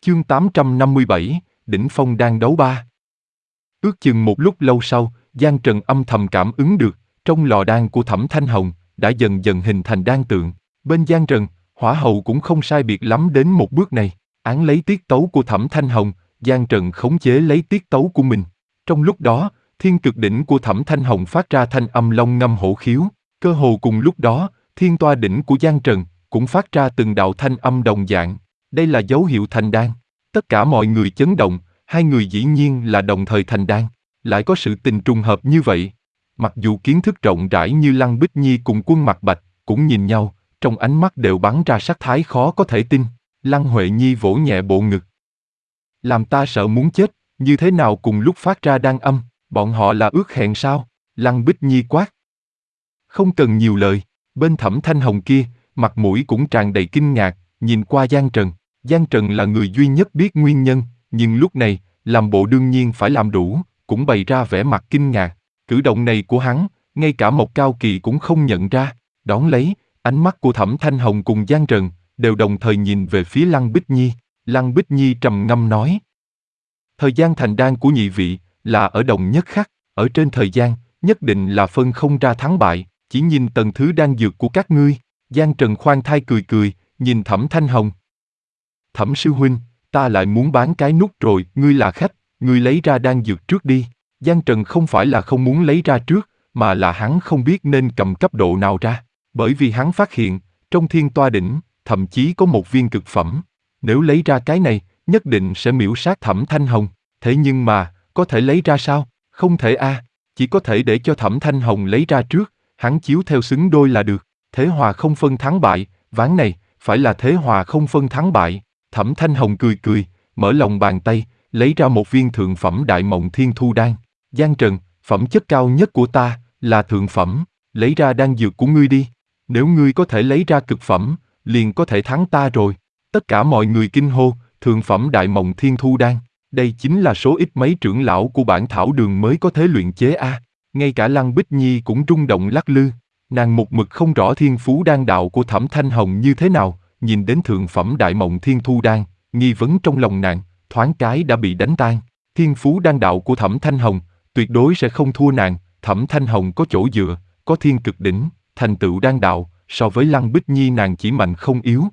Chương 857, Đỉnh Phong đang đấu ba. Ước chừng một lúc lâu sau, Giang Trần âm thầm cảm ứng được, trong lò đan của Thẩm Thanh Hồng, đã dần dần hình thành đan tượng. Bên Giang Trần, hỏa hầu cũng không sai biệt lắm đến một bước này. Án lấy tiết tấu của Thẩm Thanh Hồng, Giang Trần khống chế lấy tiết tấu của mình. Trong lúc đó, thiên cực đỉnh của Thẩm Thanh Hồng phát ra thanh âm long ngâm hổ khiếu. Cơ hồ cùng lúc đó, thiên toa đỉnh của Giang Trần cũng phát ra từng đạo thanh âm đồng dạng. Đây là dấu hiệu thành đan. Tất cả mọi người chấn động, hai người dĩ nhiên là đồng thời thành đan. Lại có sự tình trùng hợp như vậy. Mặc dù kiến thức rộng rãi như Lăng Bích Nhi cùng Quân Mặc Bạch, cũng nhìn nhau, trong ánh mắt đều bắn ra sắc thái khó có thể tin. Lăng Huệ Nhi vỗ nhẹ bộ ngực. Làm ta sợ muốn chết, như thế nào cùng lúc phát ra đan âm, bọn họ là ước hẹn sao? Lăng Bích Nhi quát. Không cần nhiều lời, bên Thẩm Thanh Hồng kia, mặt mũi cũng tràn đầy kinh ngạc, nhìn qua Giang Trần. Giang Trần là người duy nhất biết nguyên nhân, nhưng lúc này, làm bộ đương nhiên phải làm đủ, cũng bày ra vẻ mặt kinh ngạc. Cử động này của hắn, ngay cả một Cao Kỳ cũng không nhận ra. Đón lấy, ánh mắt của Thẩm Thanh Hồng cùng Giang Trần, đều đồng thời nhìn về phía Lăng Bích Nhi. Lăng Bích Nhi trầm ngâm nói. Thời gian thành đan của nhị vị, là ở đồng nhất khắc, ở trên thời gian, nhất định là phân không ra thắng bại, chỉ nhìn tầng thứ đan dược của các ngươi. Giang Trần khoan thai cười cười, nhìn Thẩm Thanh Hồng. Thẩm sư huynh, ta lại muốn bán cái nút rồi, ngươi là khách, ngươi lấy ra đan dược trước đi. Giang Trần không phải là không muốn lấy ra trước, mà là hắn không biết nên cầm cấp độ nào ra. Bởi vì hắn phát hiện, trong thiên toa đỉnh, thậm chí có một viên cực phẩm. Nếu lấy ra cái này, nhất định sẽ miễu sát Thẩm Thanh Hồng. Thế nhưng mà, có thể lấy ra sao? Không thể a, chỉ có thể để cho Thẩm Thanh Hồng lấy ra trước, hắn chiếu theo xứng đôi là được. Thế hòa không phân thắng bại, ván này, phải là thế hòa không phân thắng bại. Thẩm Thanh Hồng cười cười, mở lòng bàn tay, lấy ra một viên thượng phẩm Đại Mộng Thiên Thu Đan. Giang Trần, phẩm chất cao nhất của ta, là thượng phẩm, lấy ra đan dược của ngươi đi. Nếu ngươi có thể lấy ra cực phẩm, liền có thể thắng ta rồi. Tất cả mọi người kinh hô, thượng phẩm Đại Mộng Thiên Thu Đan. Đây chính là số ít mấy trưởng lão của bản thảo đường mới có thể luyện chế a. Ngay cả Lăng Bích Nhi cũng rung động lắc lư. Nàng một mực không rõ thiên phú đan đạo của Thẩm Thanh Hồng như thế nào, nhìn đến thượng phẩm Đại Mộng Thiên Thu Đan, nghi vấn trong lòng nàng, thoáng cái đã bị đánh tan. Thiên phú đan đạo của Thẩm Thanh Hồng, tuyệt đối sẽ không thua nàng. Thẩm Thanh Hồng có chỗ dựa, có thiên cực đỉnh, thành tựu đan đạo, so với Lăng Bích Nhi nàng chỉ mạnh không yếu.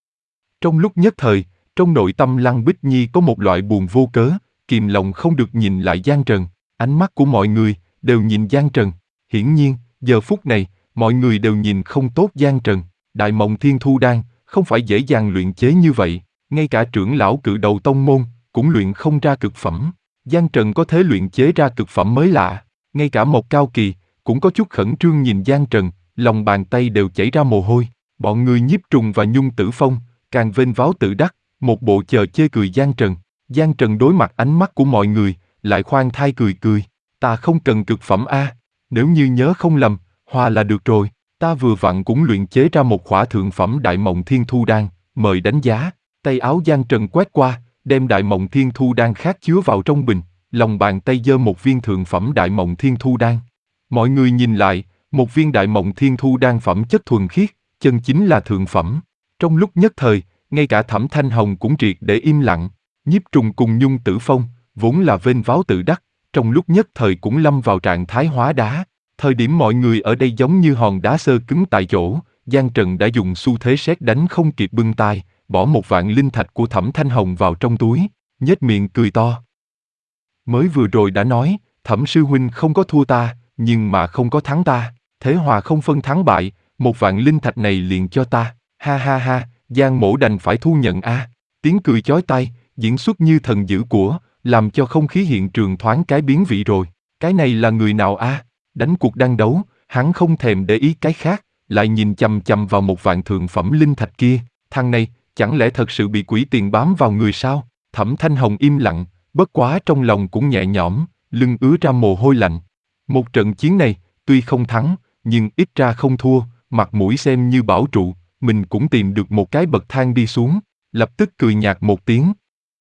Trong lúc nhất thời, trong nội tâm Lăng Bích Nhi có một loại buồn vô cớ, kìm lòng không được nhìn lại Giang Trần. Ánh mắt của mọi người đều nhìn Giang Trần. Hiển nhiên, giờ phút này, mọi người đều nhìn không tốt Giang Trần. Đại Mộng Thiên Thu Đan không phải dễ dàng luyện chế như vậy, ngay cả trưởng lão cự đầu tông môn cũng luyện không ra cực phẩm. Giang Trần có thể luyện chế ra cực phẩm mới lạ, ngay cả một Cao Kỳ cũng có chút khẩn trương nhìn Giang Trần, lòng bàn tay đều chảy ra mồ hôi. Bọn người Nhiếp Trùng và Nhung Tử Phong càng vênh váo tự đắc, một bộ chờ chê cười Giang Trần. Giang Trần đối mặt ánh mắt của mọi người, lại khoan thai cười cười. Ta không cần cực phẩm a, nếu như nhớ không lầm, hòa là được rồi. Ta vừa vặn cũng luyện chế ra một khỏa thượng phẩm Đại Mộng Thiên Thu Đan, mời đánh giá. Tay áo Giang Trần quét qua, đem Đại Mộng Thiên Thu Đan khác chứa vào trong bình, lòng bàn tay giơ một viên thượng phẩm Đại Mộng Thiên Thu Đan. Mọi người nhìn lại, một viên Đại Mộng Thiên Thu Đan phẩm chất thuần khiết, chân chính là thượng phẩm. Trong lúc nhất thời, ngay cả Thẩm Thanh Hồng cũng triệt để im lặng. Nhiếp Trùng cùng Nhung Tử Phong, vốn là vênh váo tự đắc, trong lúc nhất thời cũng lâm vào trạng thái hóa đá. Thời điểm mọi người ở đây giống như hòn đá xơ cứng tại chỗ, Giang Trần đã dùng xu thế sét đánh không kịp bưng tay, bỏ một vạn linh thạch của Thẩm Thanh Hồng vào trong túi, nhếch miệng cười to. Mới vừa rồi đã nói, Thẩm sư huynh không có thua ta, nhưng mà không có thắng ta, thế hòa không phân thắng bại, một vạn linh thạch này liền cho ta, ha ha ha, Giang mỗ đành phải thu nhận a. Tiếng cười chói tai, diễn xuất như thần dữ của, làm cho không khí hiện trường thoáng cái biến vị rồi. Cái này là người nào a? Đánh cuộc đang đấu, hắn không thèm để ý cái khác, lại nhìn chằm chằm vào một vạn thượng phẩm linh thạch kia. Thằng này, chẳng lẽ thật sự bị quỷ tiền bám vào người sao? Thẩm Thanh Hồng im lặng, bất quá trong lòng cũng nhẹ nhõm, lưng ứa ra mồ hôi lạnh. Một trận chiến này, tuy không thắng, nhưng ít ra không thua, mặt mũi xem như bảo trụ, mình cũng tìm được một cái bậc thang đi xuống, lập tức cười nhạt một tiếng.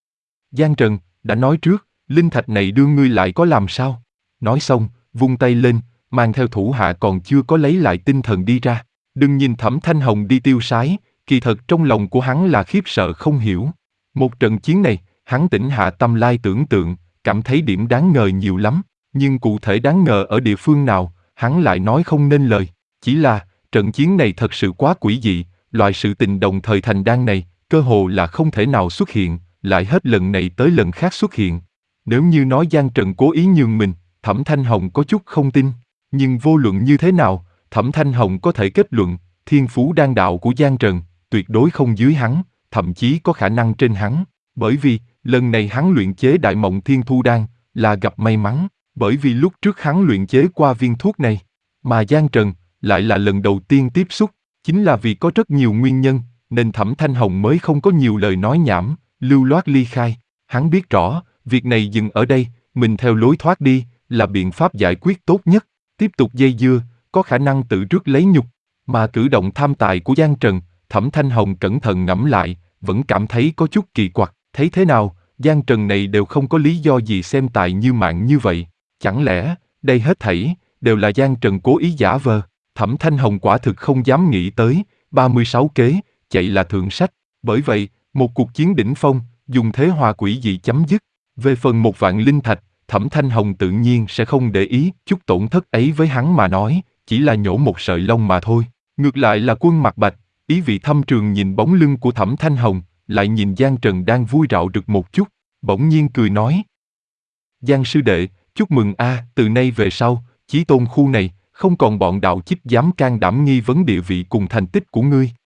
Giang Trần, đã nói trước, linh thạch này đưa ngươi lại có làm sao? Nói xong, vung tay lên, mang theo thủ hạ còn chưa có lấy lại tinh thần đi ra. Đừng nhìn Thẩm Thanh Hồng đi tiêu sái, kỳ thật trong lòng của hắn là khiếp sợ không hiểu. Một trận chiến này, hắn tỉnh hạ tâm lai tưởng tượng, cảm thấy điểm đáng ngờ nhiều lắm, nhưng cụ thể đáng ngờ ở địa phương nào, hắn lại nói không nên lời. Chỉ là, trận chiến này thật sự quá quỷ dị, loại sự tình đồng thời thành đan này, cơ hồ là không thể nào xuất hiện, lại hết lần này tới lần khác xuất hiện. Nếu như nói Giang Trần cố ý nhường mình, Thẩm Thanh Hồng có chút không tin, nhưng vô luận như thế nào, Thẩm Thanh Hồng có thể kết luận, thiên phú đan đạo của Giang Trần, tuyệt đối không dưới hắn, thậm chí có khả năng trên hắn, bởi vì, lần này hắn luyện chế Đại Mộng Thiên Thu Đan, là gặp may mắn, bởi vì lúc trước hắn luyện chế qua viên thuốc này, mà Giang Trần, lại là lần đầu tiên tiếp xúc, chính là vì có rất nhiều nguyên nhân, nên Thẩm Thanh Hồng mới không có nhiều lời nói nhảm, lưu loát ly khai, hắn biết rõ, việc này dừng ở đây, mình theo lối thoát đi, là biện pháp giải quyết tốt nhất, tiếp tục dây dưa, có khả năng tự rước lấy nhục, mà cử động tham tài của Giang Trần, Thẩm Thanh Hồng cẩn thận ngẫm lại, vẫn cảm thấy có chút kỳ quặc, thấy thế nào, Giang Trần này đều không có lý do gì xem tài như mạng như vậy, chẳng lẽ, đây hết thảy, đều là Giang Trần cố ý giả vờ, Thẩm Thanh Hồng quả thực không dám nghĩ tới, 36 kế, chạy là thượng sách, bởi vậy, một cuộc chiến đỉnh phong, dùng thế hòa quỷ dị chấm dứt, về phần 1.000 linh thạch, Thẩm Thanh Hồng tự nhiên sẽ không để ý, chút tổn thất ấy với hắn mà nói, chỉ là nhổ một sợi lông mà thôi, ngược lại là Quân Mặc Bạch, ý vị thâm trường nhìn bóng lưng của Thẩm Thanh Hồng, lại nhìn Giang Trần đang vui rạo rực một chút, bỗng nhiên cười nói. Giang sư đệ, chúc mừng a, từ nay về sau, Chí Tôn khu này, không còn bọn đạo chích dám can đảm nghi vấn địa vị cùng thành tích của ngươi,